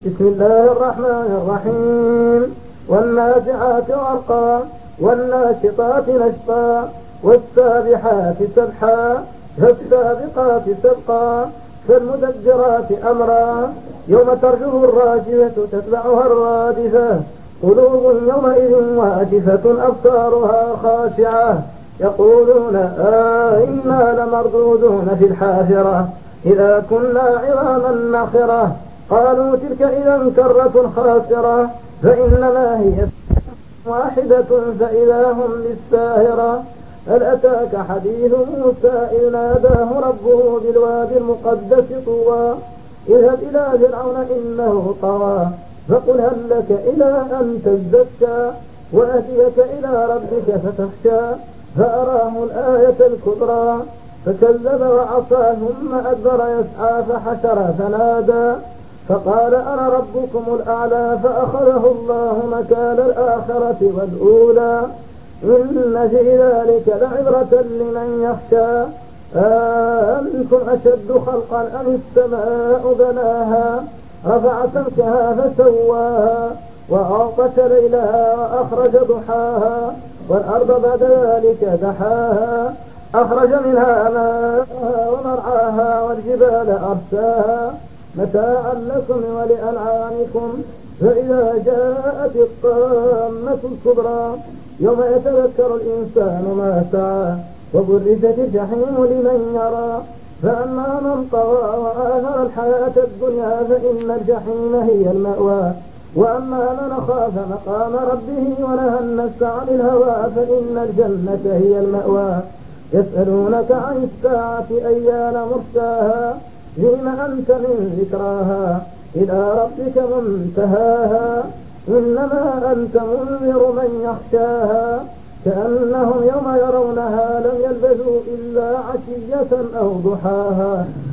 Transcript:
بسم الله الرحمن الرحيم. والنازعات غرقا والناشطات نشطا والسابحات سبحا فالسابقات سبقا فالمدبرات أمرا يوم ترجف الراجفة تتبعها الرادفة قلوب يومئذ واجفة أبصارها خاشعة يقولون إنا لمردودون في الحافرة إذا كنا عظاما نخرة قالوا تلك إذا كرة خاسرة فإنما هي واحدة فإذا هم بالساهرة. هل أتاك حديث موسى إذ ناداه ربه بالوادي المقدس طوى اذهب إلى فرعون إنه طغى فقل هل لك إلى أن تزكى وأهديك إلى ربك فتخشى فأراه الآية الكبرى فكذب وعصى ثم أدبر يسعى فحشر فنادى فقال أنا ربكم الأعلى فأخذه الله مكان الآخرة والأولى إن في ذلك لعبرة لمن يخشى. أنتم أشد خلقا أم السماء بناها رفع سمكها فسواها وأغطش ليلها وأخرج ضحاها والأرض بعد ذلك دحاها أخرج منها ماءها ومرعاها والجبال أرساها متاعا لكم ولأنعامكم. فإذا جاءت الطامة الكبرى يوم يتذكر الإنسان ما سعى وبرزت الجحيم لمن يرى فأما من طغى وآثر الحياة الدنيا فإن الجحيم هي المأوى وأما من خاف مقام ربه ونهى النفس عن الهوى فإن الجنة هي المأوى. يسألونك عن الساعة أيان مرساها فيم أنت من ذكراها إلى ربك منتهاها إنما أنت منذر من يخشاها كأنهم يوم يرونها لم يلبثوا إلا عشية أو ضحاها.